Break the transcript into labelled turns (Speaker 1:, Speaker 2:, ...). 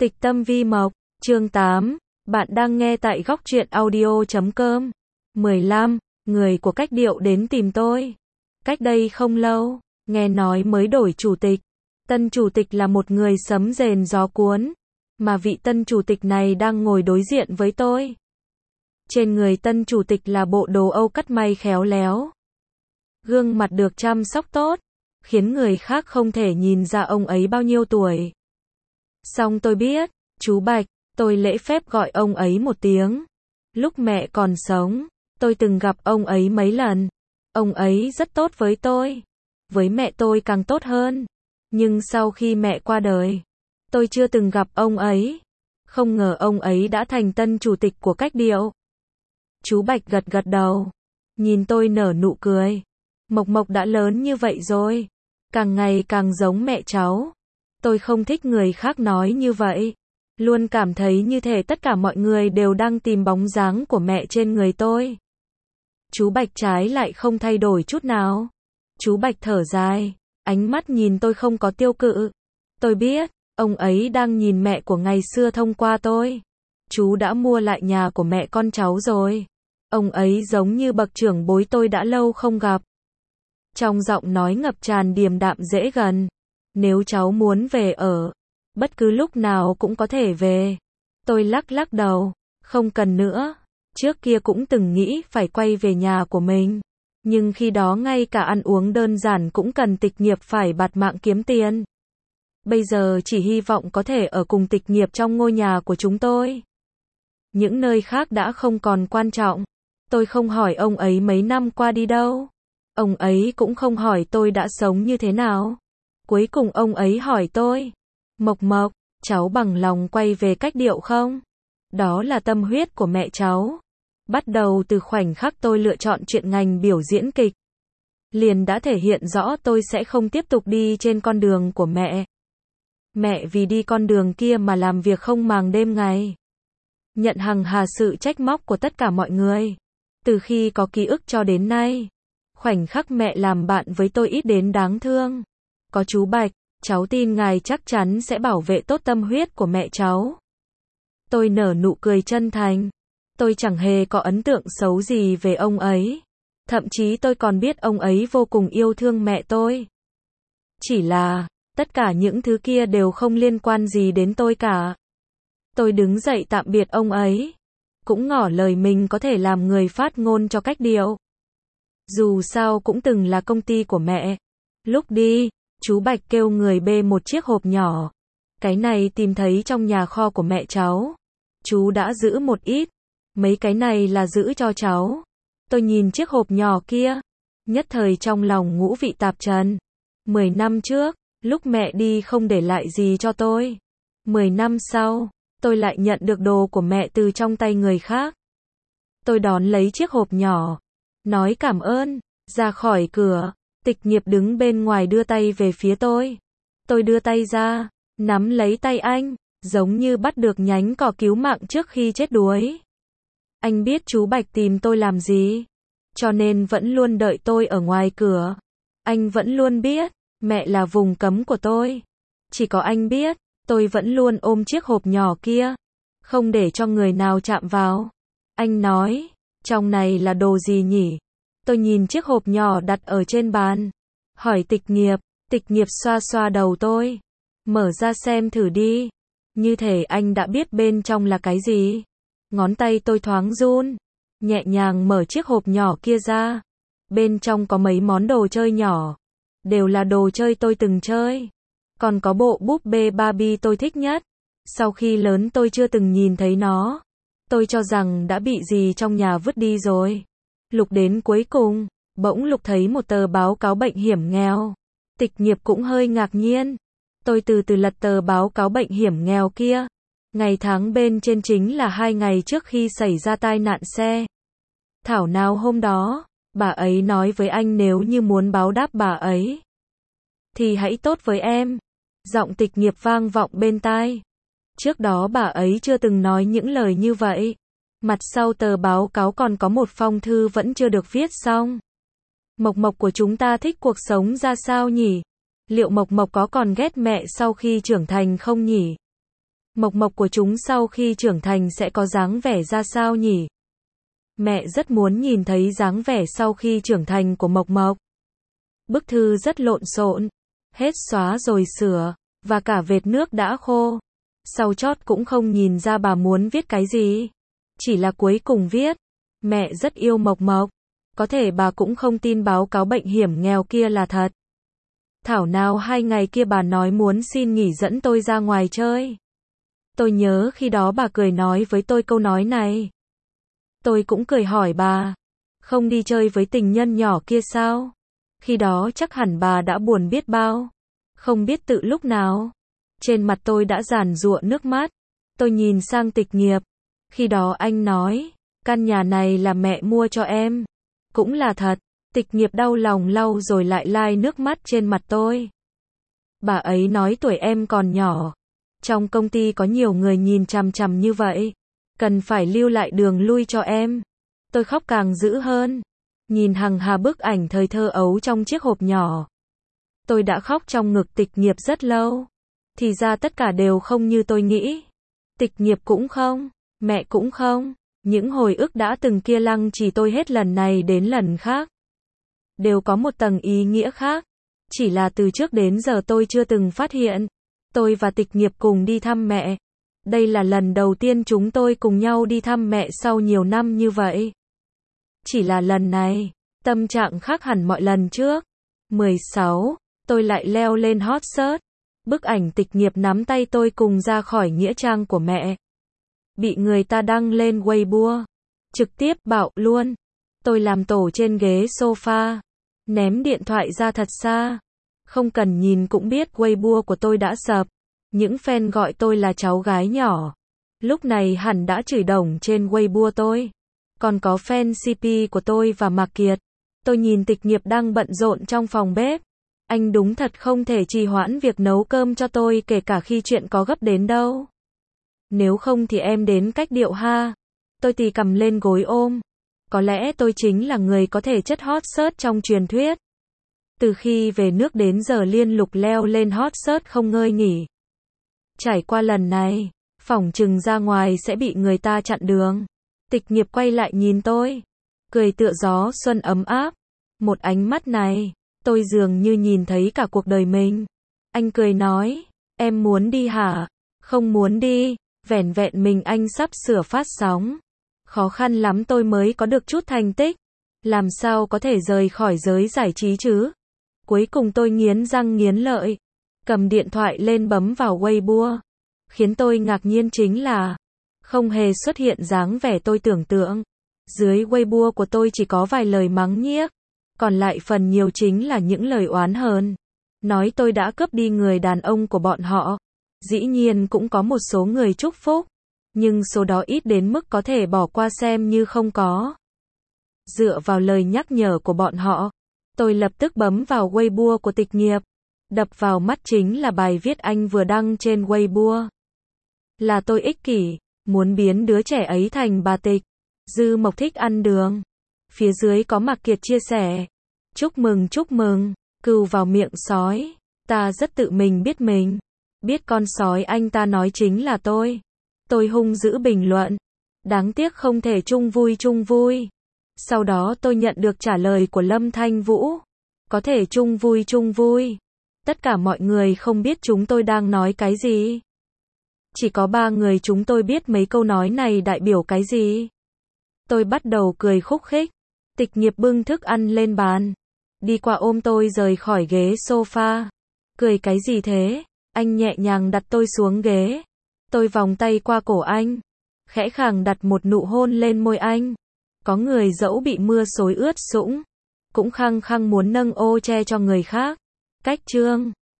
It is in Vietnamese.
Speaker 1: Tịch tâm vi mộc, chương 8, bạn đang nghe tại góc truyện audio.com. 15, người của cách điệu đến tìm tôi. Cách đây không lâu, nghe nói mới đổi chủ tịch. Tân chủ tịch là một người sấm rền gió cuốn, mà vị tân chủ tịch này đang ngồi đối diện với tôi. Trên người tân chủ tịch là bộ đồ Âu cắt may khéo léo. Gương mặt được chăm sóc tốt, khiến người khác không thể nhìn ra ông ấy bao nhiêu tuổi. Xong tôi biết, chú Bạch, tôi lễ phép gọi ông ấy một tiếng. Lúc mẹ còn sống, tôi từng gặp ông ấy mấy lần. Ông ấy rất tốt với tôi. Với mẹ tôi càng tốt hơn. Nhưng sau khi mẹ qua đời, tôi chưa từng gặp ông ấy. Không ngờ ông ấy đã thành tân chủ tịch của cách điệu. Chú Bạch gật gật đầu. Nhìn tôi nở nụ cười. Mộc Mộc đã lớn như vậy rồi. Càng ngày càng giống mẹ cháu. Tôi không thích người khác nói như vậy. Luôn cảm thấy như thể tất cả mọi người đều đang tìm bóng dáng của mẹ trên người tôi. Chú Bạch trái lại không thay đổi chút nào. Chú Bạch thở dài, ánh mắt nhìn tôi không có tiêu cự. Tôi biết, ông ấy đang nhìn mẹ của ngày xưa thông qua tôi. Chú đã mua lại nhà của mẹ con cháu rồi. Ông ấy giống như bậc trưởng bối tôi đã lâu không gặp. Trong giọng nói ngập tràn điềm đạm dễ gần. Nếu cháu muốn về ở, bất cứ lúc nào cũng có thể về. Tôi lắc lắc đầu, không cần nữa. Trước kia cũng từng nghĩ phải quay về nhà của mình. Nhưng khi đó ngay cả ăn uống đơn giản cũng cần tịch nghiệp phải bạt mạng kiếm tiền. Bây giờ chỉ hy vọng có thể ở cùng tịch nghiệp trong ngôi nhà của chúng tôi. Những nơi khác đã không còn quan trọng. Tôi không hỏi ông ấy mấy năm qua đi đâu. Ông ấy cũng không hỏi tôi đã sống như thế nào. Cuối cùng ông ấy hỏi tôi, Mộc Mộc, cháu bằng lòng quay về cách điệu không? Đó là tâm huyết của mẹ cháu. Bắt đầu từ khoảnh khắc tôi lựa chọn chuyện ngành biểu diễn kịch, liền đã thể hiện rõ tôi sẽ không tiếp tục đi trên con đường của mẹ. Mẹ vì đi con đường kia mà làm việc không màng đêm ngày. Nhận hằng hà sự trách móc của tất cả mọi người. Từ khi có ký ức cho đến nay, khoảnh khắc mẹ làm bạn với tôi ít đến đáng thương. Có chú Bạch, cháu tin ngài chắc chắn sẽ bảo vệ tốt tâm huyết của mẹ cháu. Tôi nở nụ cười chân thành. Tôi chẳng hề có ấn tượng xấu gì về ông ấy. Thậm chí tôi còn biết ông ấy vô cùng yêu thương mẹ tôi. Chỉ là, tất cả những thứ kia đều không liên quan gì đến tôi cả. Tôi đứng dậy tạm biệt ông ấy. Cũng ngỏ lời mình có thể làm người phát ngôn cho cách điệu. Dù sao cũng từng là công ty của mẹ. Lúc đi, chú Bạch kêu người bê một chiếc hộp nhỏ. Cái này tìm thấy trong nhà kho của mẹ cháu. Chú đã giữ một ít. Mấy cái này là giữ cho cháu. Tôi nhìn chiếc hộp nhỏ kia. Nhất thời trong lòng ngũ vị tạp trần. 10 năm trước, lúc mẹ đi không để lại gì cho tôi. 10 năm sau, tôi lại nhận được đồ của mẹ từ trong tay người khác. Tôi đón lấy chiếc hộp nhỏ. Nói cảm ơn. Ra khỏi cửa. Tịch nghiệp đứng bên ngoài đưa tay về phía tôi. Tôi đưa tay ra, nắm lấy tay anh, giống như bắt được nhánh cỏ cứu mạng trước khi chết đuối. Anh biết chú Bạch tìm tôi làm gì, cho nên vẫn luôn đợi tôi ở ngoài cửa. Anh vẫn luôn biết, mẹ là vùng cấm của tôi. Chỉ có anh biết, tôi vẫn luôn ôm chiếc hộp nhỏ kia, không để cho người nào chạm vào. Anh nói, trong này là đồ gì nhỉ? Tôi nhìn chiếc hộp nhỏ đặt ở trên bàn. Hỏi tịch nghiệp xoa xoa đầu tôi. Mở ra xem thử đi. Như thể anh đã biết bên trong là cái gì. Ngón tay tôi thoáng run. Nhẹ nhàng mở chiếc hộp nhỏ kia ra. Bên trong có mấy món đồ chơi nhỏ. Đều là đồ chơi tôi từng chơi. Còn có bộ búp bê Barbie tôi thích nhất. Sau khi lớn tôi chưa từng nhìn thấy nó. Tôi cho rằng đã bị gì trong nhà vứt đi rồi. Lục đến cuối cùng, bỗng Lục thấy một tờ báo cáo bệnh hiểm nghèo. Tịch nghiệp cũng hơi ngạc nhiên. Tôi từ từ lật tờ báo cáo bệnh hiểm nghèo kia. Ngày tháng bên trên chính là 2 ngày trước khi xảy ra tai nạn xe. Thảo nào hôm đó, bà ấy nói với anh nếu như muốn báo đáp bà ấy, thì hãy tốt với em. Giọng tịch nghiệp vang vọng bên tai. Trước đó bà ấy chưa từng nói những lời như vậy. Mặt sau tờ báo cáo còn có một phong thư vẫn chưa được viết xong. Mộc Mộc của chúng ta thích cuộc sống ra sao nhỉ? Liệu Mộc Mộc có còn ghét mẹ sau khi trưởng thành không nhỉ? Mộc mộc của chúng sau khi trưởng thành sẽ có dáng vẻ ra sao nhỉ? Mẹ rất muốn nhìn thấy dáng vẻ sau khi trưởng thành của Mộc Mộc. Bức thư rất lộn xộn, hết xóa rồi sửa, và cả vệt nước đã khô. Sau chót cũng không nhìn ra bà muốn viết cái gì. Chỉ là cuối cùng viết, mẹ rất yêu Mộc Mộc. Có thể bà cũng không tin báo cáo bệnh hiểm nghèo kia là thật. Thảo nào 2 ngày kia bà nói muốn xin nghỉ dẫn tôi ra ngoài chơi. Tôi nhớ khi đó bà cười nói với tôi câu nói này. Tôi cũng cười hỏi bà, không đi chơi với tình nhân nhỏ kia sao? Khi đó chắc hẳn bà đã buồn biết bao. Không biết tự lúc nào. Trên mặt tôi đã giàn giụa nước mắt. Tôi nhìn sang Tịch Nghiệp. Khi đó anh nói, căn nhà này là mẹ mua cho em. Cũng là thật. Tịch Nghiệp đau lòng lau rồi lại lai nước mắt trên mặt tôi. Bà ấy nói tuổi em còn nhỏ. Trong công ty có nhiều người nhìn chằm chằm như vậy. Cần phải lưu lại đường lui cho em. Tôi khóc càng dữ hơn. Nhìn hằng hà bức ảnh thời thơ ấu trong chiếc hộp nhỏ. Tôi đã khóc trong ngực Tịch Nghiệp rất lâu. Thì ra tất cả đều không như tôi nghĩ. Tịch Nghiệp cũng không, mẹ cũng không. Những hồi ức đã từng kia lăng trì tôi hết lần này đến lần khác. Đều có một tầng ý nghĩa khác. Chỉ là từ trước đến giờ tôi chưa từng phát hiện. Tôi và Tịch Nghiệp cùng đi thăm mẹ. Đây là lần đầu tiên chúng tôi cùng nhau đi thăm mẹ sau nhiều năm như vậy. Chỉ là lần này, tâm trạng khác hẳn mọi lần trước. 16. Tôi lại leo lên hot search. Bức ảnh Tịch Nghiệp nắm tay tôi cùng ra khỏi nghĩa trang của mẹ. Bị người ta đăng lên Weibo. Trực tiếp bạo luôn. Tôi làm tổ trên ghế sofa. Ném điện thoại ra thật xa. Không cần nhìn cũng biết Weibo của tôi đã sập. Những fan gọi tôi là cháu gái nhỏ. Lúc này hẳn đã chửi đồng trên Weibo tôi. Còn có fan CP của tôi và Mạc Kiệt. Tôi nhìn Tịch Nghiệp đang bận rộn trong phòng bếp. Anh đúng thật không thể trì hoãn việc nấu cơm cho tôi kể cả khi chuyện có gấp đến đâu. Nếu không thì em đến cách điệu ha. Tôi tì cầm lên gối ôm. Có lẽ tôi chính là người có thể chất hot search trong truyền thuyết. Từ khi về nước đến giờ liên tục leo lên hot search không ngơi nghỉ. Trải qua lần này, phỏng chừng ra ngoài sẽ bị người ta chặn đường. Tịch Nghiệp quay lại nhìn tôi. Cười tựa gió xuân ấm áp. Một ánh mắt này, tôi dường như nhìn thấy cả cuộc đời mình. Anh cười nói, em muốn đi hả? Không muốn đi, vẻn vẹn mình anh sắp sửa phát sóng. Khó khăn lắm tôi mới có được chút thành tích. Làm sao có thể rời khỏi giới giải trí chứ? Cuối cùng tôi nghiến răng nghiến lợi. Cầm điện thoại lên bấm vào Weibo. Khiến tôi ngạc nhiên chính là không hề xuất hiện dáng vẻ tôi tưởng tượng. Dưới Weibo của tôi chỉ có vài lời mắng nhiếc. Còn lại phần nhiều chính là những lời oán hờn. Nói tôi đã cướp đi người đàn ông của bọn họ. Dĩ nhiên cũng có một số người chúc phúc. Nhưng số đó ít đến mức có thể bỏ qua xem như không có. Dựa vào lời nhắc nhở của bọn họ, tôi lập tức bấm vào Weibo của Tịch Nghiệp. Đập vào mắt chính là bài viết anh vừa đăng trên Weibo. Là tôi ích kỷ, muốn biến đứa trẻ ấy thành bà Tịch. Dư Mộc thích ăn đường. Phía dưới có Mạc Kiệt chia sẻ. Chúc mừng, cừu vào miệng sói. Ta rất tự mình biết mình. Biết con sói anh ta nói chính là tôi. Tôi hung dữ bình luận. Đáng tiếc không thể chung vui. Sau đó tôi nhận được trả lời của Lâm Thanh Vũ. Có thể chung vui. Tất cả mọi người không biết chúng tôi đang nói cái gì. Chỉ có 3 người chúng tôi biết mấy câu nói này đại biểu cái gì. Tôi bắt đầu cười khúc khích. Tịch Nghiệp bưng thức ăn lên bàn. Đi qua ôm tôi rời khỏi ghế sofa. Cười cái gì thế? Anh nhẹ nhàng đặt tôi xuống ghế. Tôi vòng tay qua cổ anh. Khẽ khàng đặt một nụ hôn lên môi anh. Có người dẫu bị mưa xối ướt sũng. Cũng khăng khăng muốn nâng ô che cho người khác. Cách chương